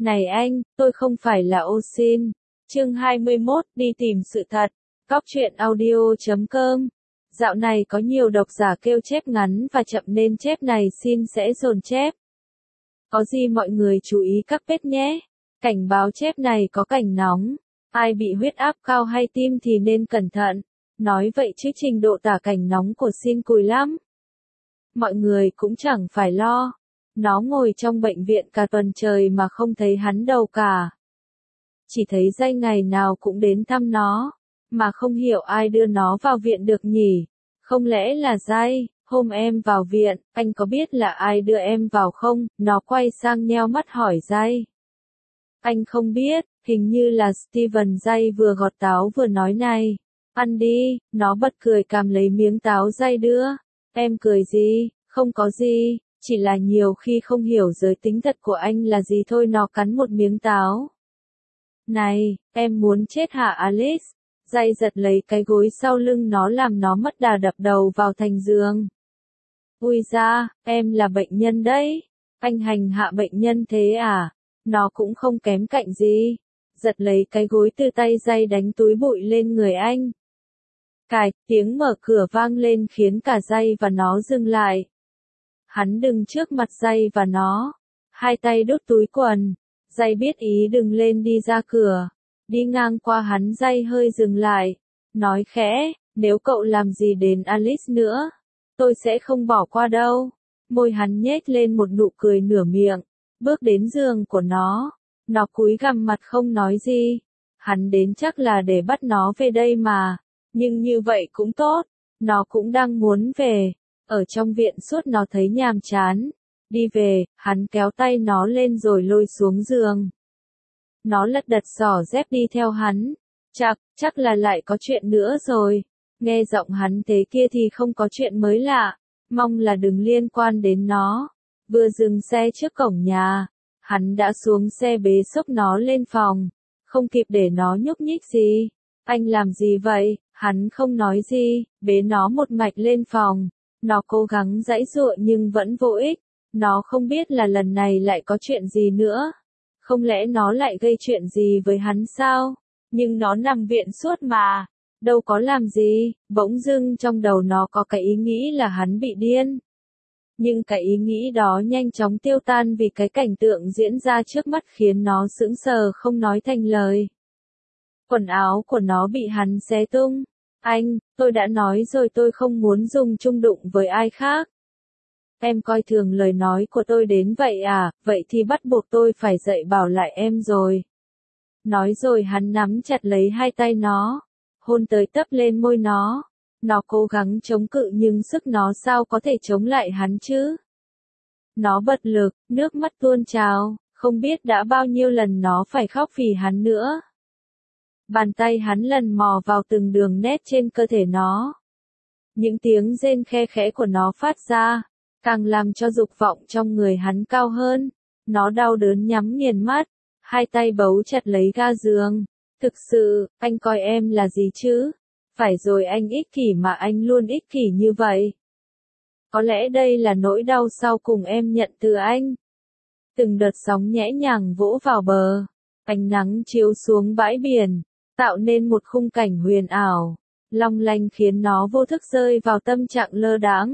Này anh, tôi không phải là Osin. Chương 21, đi tìm sự thật. Cóc truyện audio.com. Dạo này có nhiều độc giả kêu chép ngắn và chậm nên chép này xin sẽ dồn chép. Có gì mọi người chú ý các page nhé. Cảnh báo chép này có cảnh nóng. Ai bị huyết áp cao hay tim thì nên cẩn thận. Nói vậy chứ trình độ tả cảnh nóng của Sin cùi lắm. Mọi người cũng chẳng phải lo. Nó ngồi trong bệnh viện cả tuần trời mà không thấy hắn đâu cả. Chỉ thấy Jay ngày nào cũng đến thăm nó, mà không hiểu ai đưa nó vào viện được nhỉ. Không lẽ là Jay? Hôm em vào viện, anh có biết là ai đưa em vào không? Nó quay sang nheo mắt hỏi Jay. Anh không biết, hình như là Steven. Jay vừa gọt táo vừa nói này. Ăn đi, nó bật cười cầm lấy miếng táo Jay đưa. Em cười gì? Không có gì. Chỉ là nhiều khi không hiểu giới tính thật của anh là gì thôi. Nó cắn một miếng táo. Này, em muốn chết hả Alice? Jay giật lấy cái gối sau lưng nó làm nó mất đà đập đầu vào thành giường. Ui da, em là bệnh nhân đấy. Anh hành hạ bệnh nhân thế à? Nó cũng không kém cạnh gì. Giật lấy cái gối từ tay Jay đánh túi bụi lên người anh. Cài, tiếng mở cửa vang lên khiến cả Jay và nó dừng lại. Hắn đứng trước mặt Jay và nó, hai tay đút túi quần. Jay biết ý đừng lên đi ra cửa. Đi ngang qua hắn Jay hơi dừng lại. Nói khẽ, nếu cậu làm gì đến Alice nữa, tôi sẽ không bỏ qua đâu. Môi hắn nhếch lên một nụ cười nửa miệng. Bước đến giường của nó. Nó cúi gằm mặt không nói gì. Hắn đến chắc là để bắt nó về đây mà. Nhưng như vậy cũng tốt. Nó cũng đang muốn về. Ở trong viện suốt nó thấy nhàm chán. Đi về, hắn kéo tay nó lên rồi lôi xuống giường. Nó lật đật xỏ dép đi theo hắn. Chắc là lại có chuyện nữa rồi. Nghe giọng hắn thế kia thì không có chuyện mới lạ. Mong là đừng liên quan đến nó. Vừa dừng xe trước cổng nhà, hắn đã xuống xe bế xốc nó lên phòng. Không kịp để nó nhúc nhích gì. Anh làm gì vậy? Hắn không nói gì, bế nó một mạch lên phòng. Nó cố gắng giãy giụa nhưng vẫn vô ích. Nó không biết là lần này lại có chuyện gì nữa. Không lẽ nó lại gây chuyện gì với hắn sao? Nhưng nó nằm viện suốt mà. Đâu có làm gì. Bỗng dưng trong đầu nó có cái ý nghĩ là hắn bị điên. Nhưng cái ý nghĩ đó nhanh chóng tiêu tan vì cái cảnh tượng diễn ra trước mắt khiến nó sững sờ không nói thành lời. Quần áo của nó bị hắn xé tung. Anh, tôi đã nói rồi tôi không muốn dùng chung đụng với ai khác. Em coi thường lời nói của tôi đến vậy à, vậy thì bắt buộc tôi phải dạy bảo lại em rồi. Nói rồi hắn nắm chặt lấy hai tay nó, hôn tới tấp lên môi nó. Nó cố gắng chống cự nhưng sức nó sao có thể chống lại hắn chứ. Nó bật lực, nước mắt tuôn trào, không biết đã bao nhiêu lần nó phải khóc vì hắn nữa. Bàn tay hắn lần mò vào từng đường nét trên cơ thể nó. Những tiếng rên khe khẽ của nó phát ra, càng làm cho dục vọng trong người hắn cao hơn. Nó đau đớn nhắm nghiền mắt, hai tay bấu chặt lấy ga giường. Thực sự, anh coi em là gì chứ? Phải rồi, anh ích kỷ mà anh luôn ích kỷ như vậy. Có lẽ đây là nỗi đau sau cùng em nhận từ anh. Từng đợt sóng nhẹ nhàng vỗ vào bờ, ánh nắng chiếu xuống bãi biển, tạo nên một khung cảnh huyền ảo, long lanh khiến nó vô thức rơi vào tâm trạng lơ đãng.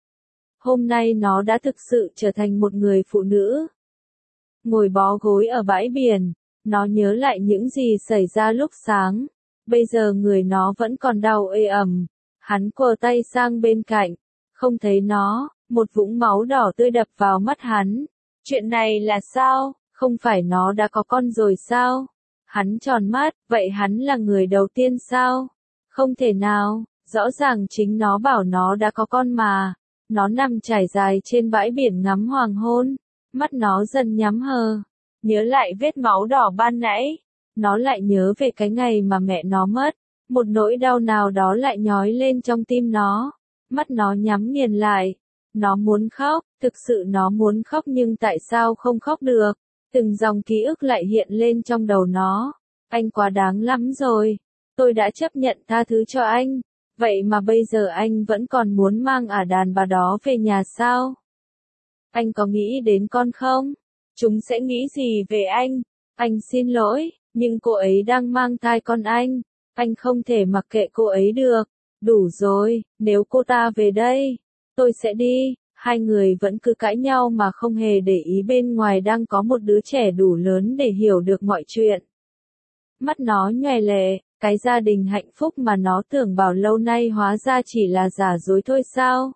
Hôm nay nó đã thực sự trở thành một người phụ nữ. Ngồi bó gối ở bãi biển, nó nhớ lại những gì xảy ra lúc sáng. Bây giờ người nó vẫn còn đau ê ẩm. Hắn quờ tay sang bên cạnh, không thấy nó, một vũng máu đỏ tươi đập vào mắt hắn. Chuyện này là sao? Không phải nó đã có con rồi sao? Hắn tròn mắt, vậy hắn là người đầu tiên sao? Không thể nào, rõ ràng chính nó bảo nó đã có con mà. Nó nằm trải dài trên bãi biển ngắm hoàng hôn, mắt nó dần nhắm hờ. Nhớ lại vết máu đỏ ban nãy, nó lại nhớ về cái ngày mà mẹ nó mất. Một nỗi đau nào đó lại nhói lên trong tim nó. Mắt nó nhắm nghiền lại. Nó muốn khóc, thực sự nó muốn khóc nhưng tại sao không khóc được? Từng dòng ký ức lại hiện lên trong đầu nó. Anh quá đáng lắm rồi. Tôi đã chấp nhận tha thứ cho anh. Vậy mà bây giờ anh vẫn còn muốn mang ả đàn bà đó về nhà sao? Anh có nghĩ đến con không? Chúng sẽ nghĩ gì về anh? Anh xin lỗi, nhưng cô ấy đang mang thai con anh không thể mặc kệ cô ấy được. Đủ rồi, nếu cô ta về đây, tôi sẽ đi. Hai người vẫn cứ cãi nhau mà không hề để ý bên ngoài đang có một đứa trẻ đủ lớn để hiểu được mọi chuyện. Mắt nó nhòe lệ, cái gia đình hạnh phúc mà nó tưởng bao lâu nay hóa ra chỉ là giả dối thôi sao?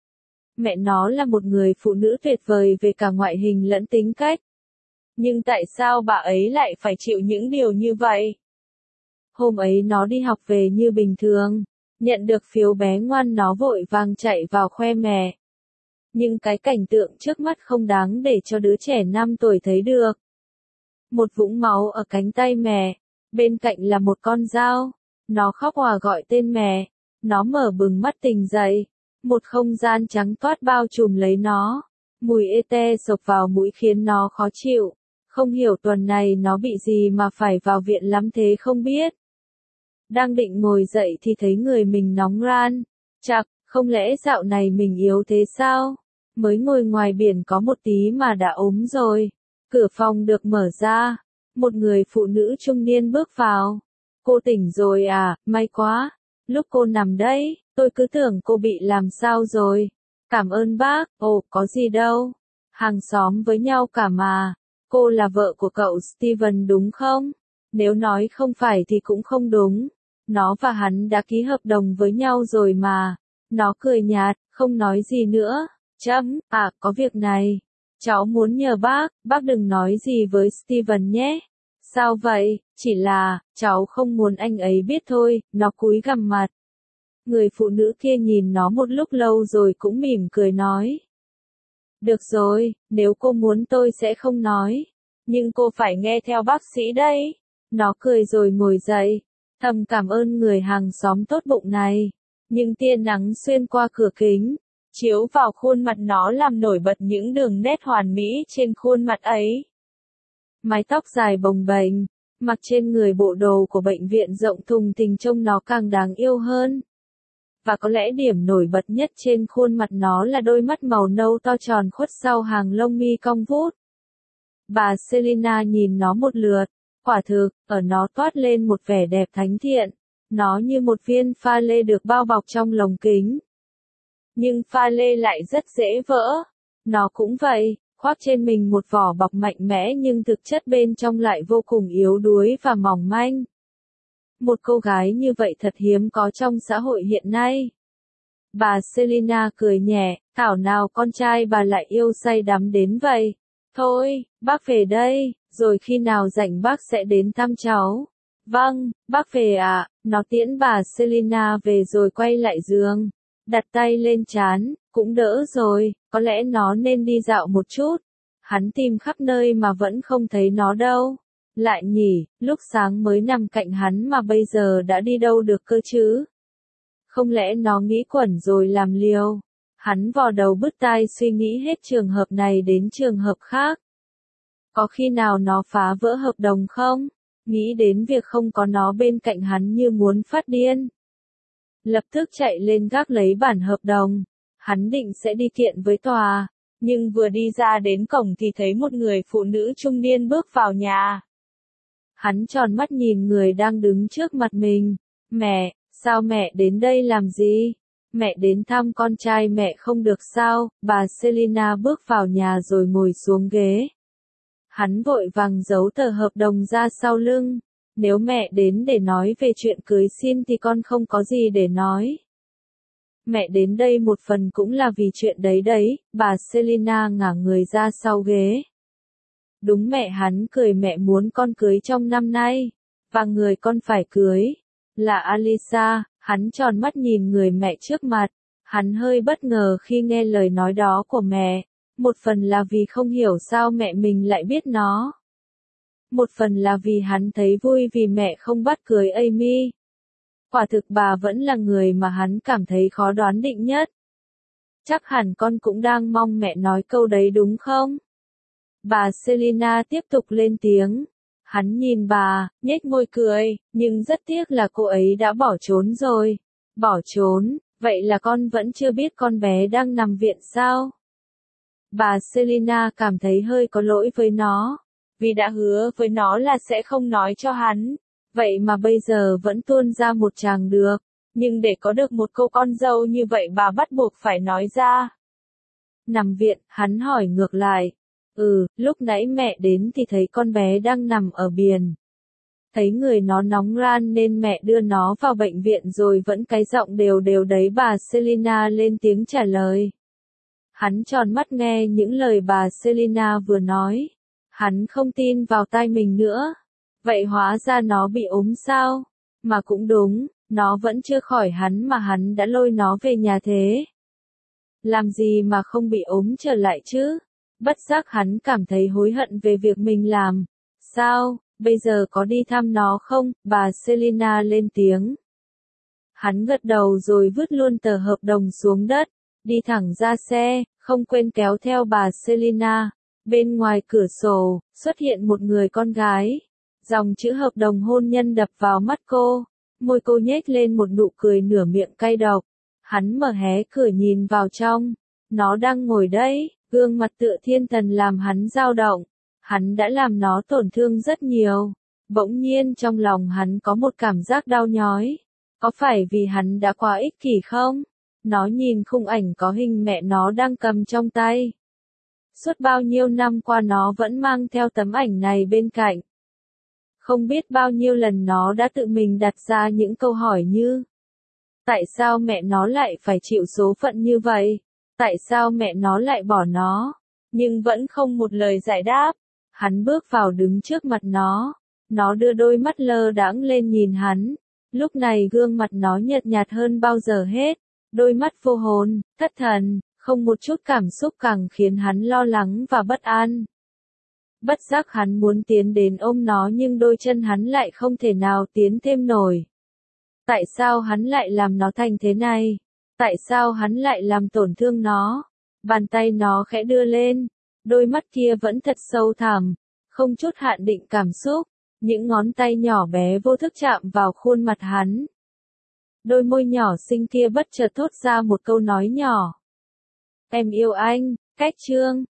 Mẹ nó là một người phụ nữ tuyệt vời về cả ngoại hình lẫn tính cách. Nhưng tại sao bà ấy lại phải chịu những điều như vậy? Hôm ấy nó đi học về như bình thường, nhận được phiếu bé ngoan nó vội vàng chạy vào khoe mẹ. Nhưng cái cảnh tượng trước mắt không đáng để cho đứa trẻ 5 tuổi thấy được. Một vũng máu ở cánh tay mẹ, bên cạnh là một con dao. Nó khóc òa gọi tên mẹ. Nó mở bừng mắt tỉnh dậy. Một không gian trắng toát bao trùm lấy nó. Mùi ê xộc vào mũi khiến nó khó chịu. Không hiểu tuần này nó bị gì mà phải vào viện lắm thế không biết. Đang định ngồi dậy thì thấy người mình nóng ran. Chạc, không lẽ dạo này mình yếu thế sao? Mới ngồi ngoài biển có một tí mà đã ốm rồi. Cửa phòng được mở ra. Một người phụ nữ trung niên bước vào. Cô tỉnh rồi à, may quá. Lúc cô nằm đấy, tôi cứ tưởng cô bị làm sao rồi. Cảm ơn bác, ồ, có gì đâu. Hàng xóm với nhau cả mà. Cô là vợ của cậu Steven đúng không? Nếu nói không phải thì cũng không đúng. Nó và hắn đã ký hợp đồng với nhau rồi mà. Nó cười nhạt, không nói gì nữa. Có việc này. Cháu muốn nhờ bác đừng nói gì với Steven nhé. Sao vậy, chỉ là, cháu không muốn anh ấy biết thôi, nó cúi gằm mặt. Người phụ nữ kia nhìn nó một lúc lâu rồi cũng mỉm cười nói. Được rồi, nếu cô muốn tôi sẽ không nói. Nhưng cô phải nghe theo bác sĩ đấy. Nó cười rồi ngồi dậy. Thầm cảm ơn người hàng xóm tốt bụng này. Nhưng tia nắng xuyên qua cửa kính, chiếu vào khuôn mặt nó làm nổi bật những đường nét hoàn mỹ trên khuôn mặt ấy. Mái tóc dài bồng bềnh, mặc trên người bộ đồ của bệnh viện rộng thùng thình trông nó càng đáng yêu hơn. Và có lẽ điểm nổi bật nhất trên khuôn mặt nó là đôi mắt màu nâu to tròn khuất sau hàng lông mi cong vút. Bà Selina nhìn nó một lượt, quả thực, ở nó toát lên một vẻ đẹp thánh thiện. Nó như một viên pha lê được bao bọc trong lồng kính. Nhưng pha lê lại rất dễ vỡ. Nó cũng vậy, khoác trên mình một vỏ bọc mạnh mẽ nhưng thực chất bên trong lại vô cùng yếu đuối và mỏng manh. Một cô gái như vậy thật hiếm có trong xã hội hiện nay. Bà Selina cười nhẹ, thảo nào con trai bà lại yêu say đắm đến vậy. Thôi, bác về đây, rồi khi nào rảnh bác sẽ đến thăm cháu. Vâng, bác về ạ. Nó tiễn bà Selina về rồi quay lại giường. Đặt tay lên trán, cũng đỡ rồi, có lẽ nó nên đi dạo một chút. Hắn tìm khắp nơi mà vẫn không thấy nó đâu. Lại nhỉ, lúc sáng mới nằm cạnh hắn mà bây giờ đã đi đâu được cơ chứ? Không lẽ nó nghĩ quẩn rồi làm liều? Hắn vò đầu bứt tai suy nghĩ hết trường hợp này đến trường hợp khác. Có khi nào nó phá vỡ hợp đồng không? Nghĩ đến việc không có nó bên cạnh hắn như muốn phát điên. Lập tức chạy lên gác lấy bản hợp đồng. Hắn định sẽ đi kiện với tòa. Nhưng vừa đi ra đến cổng thì thấy một người phụ nữ trung niên bước vào nhà. Hắn tròn mắt nhìn người đang đứng trước mặt mình. Mẹ, sao mẹ đến đây làm gì? Mẹ đến thăm con trai mẹ không được sao? Bà Selina bước vào nhà rồi ngồi xuống ghế. Hắn vội vàng giấu tờ hợp đồng ra sau lưng. Nếu mẹ đến để nói về chuyện cưới xin thì con không có gì để nói. Mẹ đến đây một phần cũng là vì chuyện đấy, bà Selina ngả người ra sau ghế. Đúng mẹ, hắn cười, mẹ muốn con cưới trong năm nay. Và người con phải cưới là Alisa. Hắn tròn mắt nhìn người mẹ trước mặt. Hắn hơi bất ngờ khi nghe lời nói đó của mẹ. Một phần là vì không hiểu sao mẹ mình lại biết nó. Một phần là vì hắn thấy vui vì mẹ không bắt cưới Amy. Quả thực bà vẫn là người mà hắn cảm thấy khó đoán định nhất. Chắc hẳn con cũng đang mong mẹ nói câu đấy đúng không? Bà Selina tiếp tục lên tiếng. Hắn nhìn bà, nhếch môi cười, nhưng rất tiếc là cô ấy đã bỏ trốn rồi. Bỏ trốn, vậy là con vẫn chưa biết con bé đang nằm viện sao? Bà Selina cảm thấy hơi có lỗi với nó, vì đã hứa với nó là sẽ không nói cho hắn, vậy mà bây giờ vẫn tuôn ra một tràng được, nhưng để có được một cô con dâu như vậy bà bắt buộc phải nói ra. Nằm viện, hắn hỏi ngược lại. Lúc nãy mẹ đến thì thấy con bé đang nằm ở biển. Thấy người nó nóng ran nên mẹ đưa nó vào bệnh viện rồi vẫn cái giọng đều đều đấy, bà Selina lên tiếng trả lời. Hắn tròn mắt nghe những lời bà Selina vừa nói. Hắn không tin vào tai mình nữa. Vậy hóa ra nó bị ốm sao? Mà cũng đúng, nó vẫn chưa khỏi hắn mà hắn đã lôi nó về nhà thế. Làm gì mà không bị ốm trở lại chứ? Bất giác hắn cảm thấy hối hận về việc mình làm. Sao, bây giờ có đi thăm nó không? Bà Selina lên tiếng. Hắn gật đầu rồi vứt luôn tờ hợp đồng xuống đất, đi thẳng ra xe, không quên kéo theo bà Selina. Bên ngoài cửa sổ, xuất hiện một người con gái. Dòng chữ hợp đồng hôn nhân đập vào mắt cô. Môi cô nhếch lên một nụ cười nửa miệng cay độc. Hắn mở hé cửa nhìn vào trong. Nó đang ngồi đấy, gương mặt tựa thiên thần làm hắn dao động. Hắn đã làm nó tổn thương rất nhiều. Bỗng nhiên trong lòng hắn có một cảm giác đau nhói. Có phải vì hắn đã quá ích kỷ không? Nó nhìn khung ảnh có hình mẹ nó đang cầm trong tay. Suốt bao nhiêu năm qua nó vẫn mang theo tấm ảnh này bên cạnh. Không biết bao nhiêu lần nó đã tự mình đặt ra những câu hỏi như: tại sao mẹ nó lại phải chịu số phận như vậy? Tại sao mẹ nó lại bỏ nó? Nhưng vẫn không một lời giải đáp. Hắn bước vào đứng trước mặt nó. Nó đưa đôi mắt lơ đãng lên nhìn hắn. Lúc này gương mặt nó nhợt nhạt hơn bao giờ hết. Đôi mắt vô hồn, thất thần, không một chút cảm xúc càng khiến hắn lo lắng và bất an. Bất giác hắn muốn tiến đến ôm nó nhưng đôi chân hắn lại không thể nào tiến thêm nổi. Tại sao hắn lại làm nó thành thế này? Tại sao hắn lại làm tổn thương nó? Bàn tay nó khẽ đưa lên. Đôi mắt kia vẫn thật sâu thẳm, không chút hạn định cảm xúc. Những ngón tay nhỏ bé vô thức chạm vào khuôn mặt hắn. Đôi môi nhỏ xinh kia bất chợt thốt ra một câu nói nhỏ. Em yêu anh, cách chương.